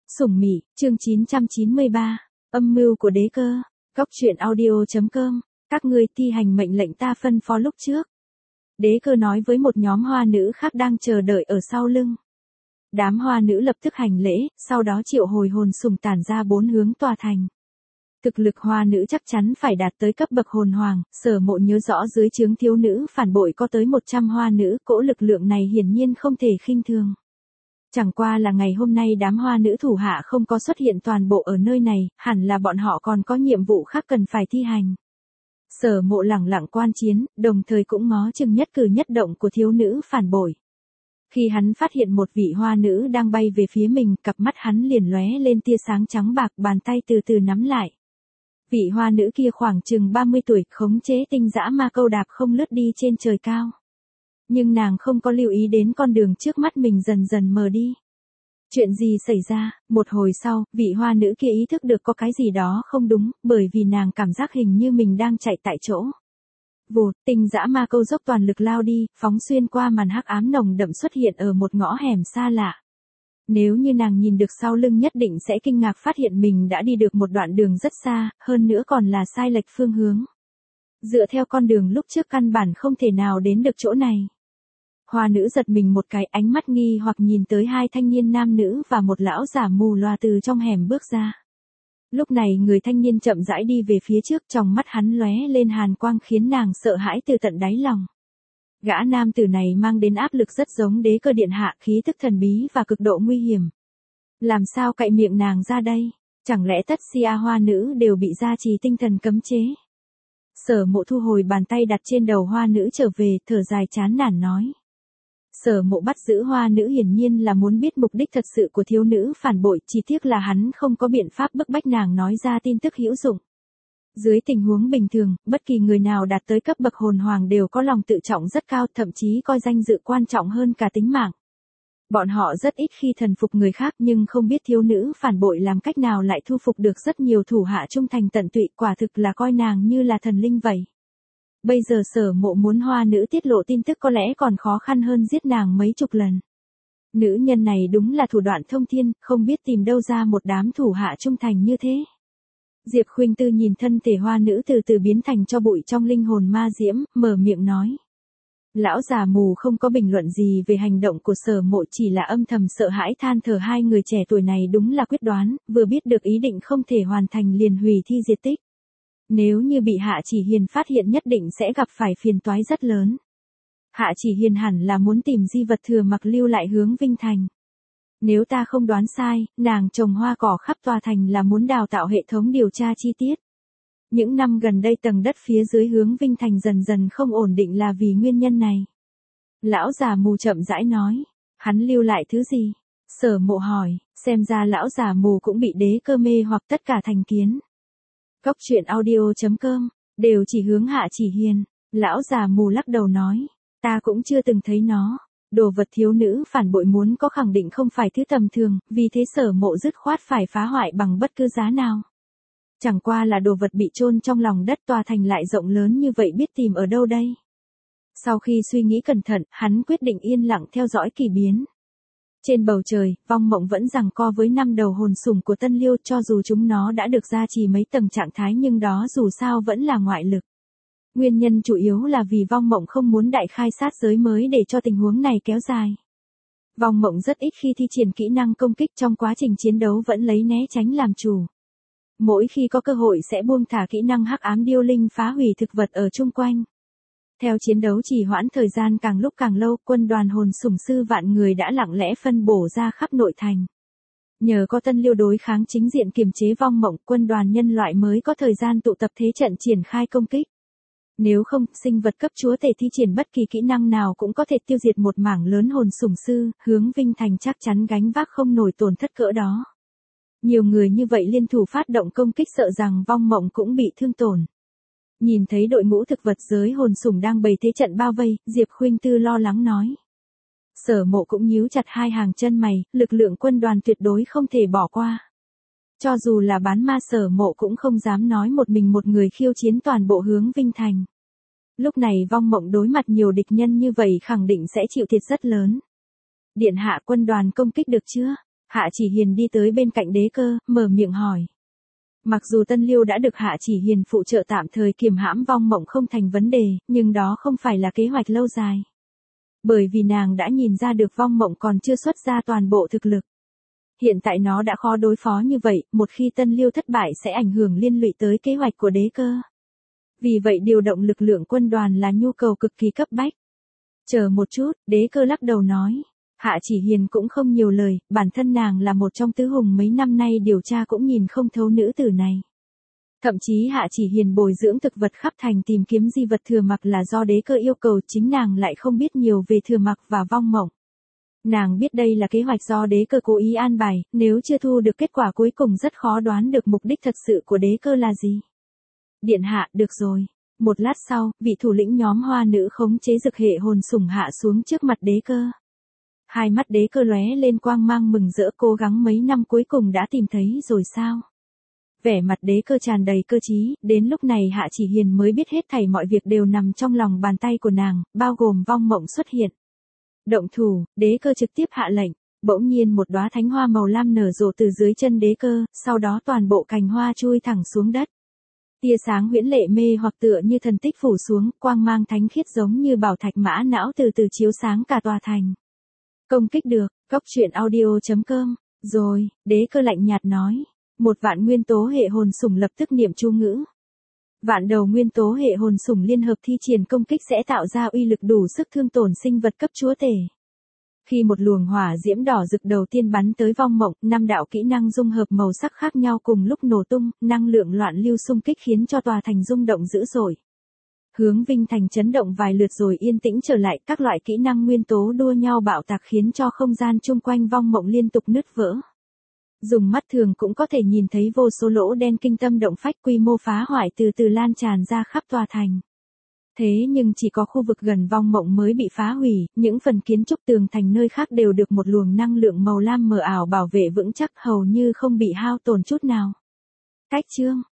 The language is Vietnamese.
Sủng Mị, chương 993, âm mưu của đế cơ. Cóc truyện audio.com, các ngươi thi hành mệnh lệnh ta phân phó lúc trước. Đế cơ nói với một nhóm hoa nữ khác đang chờ đợi ở sau lưng. Đám hoa nữ lập tức hành lễ, sau đó triệu hồi hồn sủng tản ra bốn hướng tòa thành. Thực lực hoa nữ chắc chắn phải đạt tới cấp bậc hồn hoàng, Sở Mộ nhớ rõ dưới trướng thiếu nữ phản bội có tới 100 hoa nữ, cỗ lực lượng này hiển nhiên không thể khinh thường. Chẳng qua là ngày hôm nay đám hoa nữ thủ hạ không có xuất hiện toàn bộ ở nơi này, hẳn là bọn họ còn có nhiệm vụ khác cần phải thi hành. Sở Mộ lẳng lặng quan chiến, đồng thời cũng ngó chừng nhất cử nhất động của thiếu nữ phản bội. Khi hắn phát hiện một vị hoa nữ đang bay về phía mình, cặp mắt hắn liền lóe lên tia sáng trắng bạc, bàn tay từ từ nắm lại. Vị hoa nữ kia khoảng chừng 30 tuổi, khống chế tinh dã ma câu đạp không lướt đi trên trời cao. Nhưng nàng không có lưu ý đến con đường trước mắt mình dần dần mờ đi. Chuyện gì xảy ra? Một hồi sau, vị hoa nữ kia ý thức được có cái gì đó không đúng, bởi vì nàng cảm giác hình như mình đang chạy tại chỗ. Vụt, tinh dã ma câu dốc toàn lực lao đi, phóng xuyên qua màn hắc ám nồng đậm xuất hiện ở một ngõ hẻm xa lạ. Nếu như nàng nhìn được sau lưng nhất định sẽ kinh ngạc phát hiện mình đã đi được một đoạn đường rất xa, hơn nữa còn là sai lệch phương hướng. Dựa theo con đường lúc trước căn bản không thể nào đến được chỗ này. Hoa nữ giật mình một cái, ánh mắt nghi hoặc nhìn tới hai thanh niên nam nữ và một lão giả mù loà từ trong hẻm bước ra. Lúc này người thanh niên chậm rãi đi về phía trước, trong mắt hắn lóe lên hàn quang khiến nàng sợ hãi từ tận đáy lòng. Gã nam tử này mang đến áp lực rất giống đế cơ điện hạ, khí tức thần bí và cực độ nguy hiểm. Làm sao cậy miệng nàng ra đây? Chẳng lẽ tất sia hoa nữ đều bị gia trì tinh thần cấm chế? Sở Mộ thu hồi bàn tay đặt trên đầu hoa nữ trở về, thở dài chán nản nói. Sở Mộ bắt giữ hoa nữ hiển nhiên là muốn biết mục đích thật sự của thiếu nữ phản bội, chỉ tiếc là hắn không có biện pháp bức bách nàng nói ra tin tức hữu dụng. Dưới tình huống bình thường, bất kỳ người nào đạt tới cấp bậc hồn hoàng đều có lòng tự trọng rất cao, thậm chí coi danh dự quan trọng hơn cả tính mạng. Bọn họ rất ít khi thần phục người khác, nhưng không biết thiếu nữ phản bội làm cách nào lại thu phục được rất nhiều thủ hạ trung thành tận tụy, quả thực là coi nàng như là thần linh vậy. Bây giờ Sở Mộ muốn hoa nữ tiết lộ tin tức có lẽ còn khó khăn hơn giết nàng mấy chục lần. Nữ nhân này đúng là thủ đoạn thông thiên, không biết tìm đâu ra một đám thủ hạ trung thành như thế. Diệp Khuynh Tư nhìn thân thể hoa nữ từ từ biến thành tro bụi trong linh hồn ma diễm, mở miệng nói. Lão già mù không có bình luận gì về hành động của Sở Mộ, chỉ là âm thầm sợ hãi than thở hai người trẻ tuổi này đúng là quyết đoán, vừa biết được ý định không thể hoàn thành liền hủy thi diệt tích. Nếu như bị Hạ Chỉ Hiền phát hiện nhất định sẽ gặp phải phiền toái rất lớn. Hạ Chỉ Hiền hẳn là muốn tìm di vật thừa mặc lưu lại hướng Vinh Thành. Nếu ta không đoán sai, nàng trồng hoa cỏ khắp tòa thành là muốn đào tạo hệ thống điều tra chi tiết. Những năm gần đây tầng đất phía dưới hướng Vinh Thành dần dần không ổn định là vì nguyên nhân này. Lão già mù chậm rãi nói, hắn lưu lại thứ gì? Sở Mộ hỏi, xem ra lão già mù cũng bị đế cơ mê hoặc tất cả thành kiến. Cóc truyện audio.com, đều chỉ hướng Hạ Chỉ Hiền. Lão già mù lắc đầu nói, ta cũng chưa từng thấy nó. Đồ vật thiếu nữ phản bội muốn có khẳng định không phải thứ tầm thường, vì thế Sở Mộ dứt khoát phải phá hoại bằng bất cứ giá nào. Chẳng qua là đồ vật bị chôn trong lòng đất, tòa thành lại rộng lớn như vậy biết tìm ở đâu đây. Sau khi suy nghĩ cẩn thận, hắn quyết định yên lặng theo dõi kỳ biến. Trên bầu trời, Vong Mộng vẫn giằng co với 5 đầu hồn sủng của Tân Liêu, cho dù chúng nó đã được gia trì mấy tầng trạng thái nhưng đó dù sao vẫn là ngoại lực. Nguyên nhân chủ yếu là vì Vong Mộng không muốn đại khai sát giới mới để cho tình huống này kéo dài. Vong Mộng rất ít khi thi triển kỹ năng công kích, trong quá trình chiến đấu vẫn lấy né tránh làm chủ. Mỗi khi có cơ hội sẽ buông thả kỹ năng hắc ám điêu linh phá hủy thực vật ở chung quanh. Theo chiến đấu trì hoãn thời gian càng lúc càng lâu, quân đoàn hồn sủng sư vạn người đã lặng lẽ phân bổ ra khắp nội thành. Nhờ có Tân Liêu đối kháng chính diện kiềm chế Vong Mộng, quân đoàn nhân loại mới có thời gian tụ tập thế trận triển khai công kích. Nếu không, sinh vật cấp chúa tể thi triển bất kỳ kỹ năng nào cũng có thể tiêu diệt một mảng lớn hồn sủng sư, hướng Vinh Thành chắc chắn gánh vác không nổi tổn thất cỡ đó. Nhiều người như vậy liên thủ phát động công kích, sợ rằng Vong Mộng cũng bị thương tổn. Nhìn thấy đội ngũ thực vật giới hồn sủng đang bày thế trận bao vây, Diệp Khuynh Tư lo lắng nói. Sở Mộ cũng nhíu chặt hai hàng chân mày, lực lượng quân đoàn tuyệt đối không thể bỏ qua. Cho dù là bán ma Sở Mộ cũng không dám nói một mình một người khiêu chiến toàn bộ hướng Vinh Thành. Lúc này Vong Mộng đối mặt nhiều địch nhân như vậy khẳng định sẽ chịu thiệt rất lớn. Điện hạ, quân đoàn công kích được chưa? Hạ Chỉ Hiền đi tới bên cạnh Đế Cơ, mở miệng hỏi. Mặc dù Tân Liêu đã được Hạ Chỉ Hiền phụ trợ tạm thời kiềm hãm vong mộng không thành vấn đề, nhưng đó không phải là kế hoạch lâu dài. Bởi vì nàng đã nhìn ra được vong mộng còn chưa xuất ra toàn bộ thực lực. Hiện tại nó đã khó đối phó như vậy, một khi Tân Liêu thất bại sẽ ảnh hưởng liên lụy tới kế hoạch của Đế Cơ. Vì vậy điều động lực lượng quân đoàn là nhu cầu cực kỳ cấp bách. Chờ một chút, Đế Cơ lắc đầu nói. Hạ Chỉ Hiền cũng không nhiều lời, bản thân nàng là một trong tứ hùng mấy năm nay điều tra cũng nhìn không thấu nữ tử này. Thậm chí Hạ Chỉ Hiền bồi dưỡng thực vật khắp thành tìm kiếm di vật thừa mặc là do Đế Cơ yêu cầu, chính nàng lại không biết nhiều về thừa mặc và vong mộng. Nàng biết đây là kế hoạch do Đế Cơ cố ý an bài, nếu chưa thu được kết quả cuối cùng rất khó đoán được mục đích thật sự của Đế Cơ là gì. Điện hạ, được rồi. Một lát sau, vị thủ lĩnh nhóm hoa nữ khống chế dực hệ hồn sủng hạ xuống trước mặt Đế Cơ. Hai mắt Đế Cơ lóe lên quang mang mừng rỡ, cố gắng mấy năm cuối cùng đã tìm thấy rồi sao? Vẻ mặt Đế Cơ tràn đầy cơ trí, đến lúc này Hạ Chỉ Hiền mới biết hết thảy mọi việc đều nằm trong lòng bàn tay của nàng, bao gồm vong mộng xuất hiện. Động thủ, Đế Cơ trực tiếp hạ lệnh, bỗng nhiên một đóa thánh hoa màu lam nở rộ từ dưới chân Đế Cơ, sau đó toàn bộ cành hoa chui thẳng xuống đất. Tia sáng huyễn lệ mê hoặc tựa như thần tích phủ xuống, quang mang thánh khiết giống như bảo thạch mã não từ từ chiếu sáng cả tòa thành. Công kích được, goctruyện.audio.com, rồi, Đế Cơ lạnh nhạt nói. Một vạn nguyên tố hệ hồn sủng lập tức niệm chú ngữ. Vạn đầu nguyên tố hệ hồn sủng liên hợp thi triển công kích sẽ tạo ra uy lực đủ sức thương tổn sinh vật cấp chúa tể. Khi một luồng hỏa diễm đỏ rực đầu tiên bắn tới vong mộng, 5 đạo kỹ năng dung hợp màu sắc khác nhau cùng lúc nổ tung, năng lượng loạn lưu xung kích khiến cho tòa thành rung động dữ dội. Hướng Vinh Thành chấn động vài lượt rồi yên tĩnh trở lại, các loại kỹ năng nguyên tố đua nhau bạo tạc khiến cho không gian chung quanh vong mộng liên tục nứt vỡ. Dùng mắt thường cũng có thể nhìn thấy vô số lỗ đen kinh tâm động phách, quy mô phá hoại từ từ lan tràn ra khắp tòa thành. Thế nhưng chỉ có khu vực gần vong mộng mới bị phá hủy, những phần kiến trúc tường thành nơi khác đều được một luồng năng lượng màu lam mờ ảo bảo vệ vững chắc, hầu như không bị hao tổn chút nào. Cách chương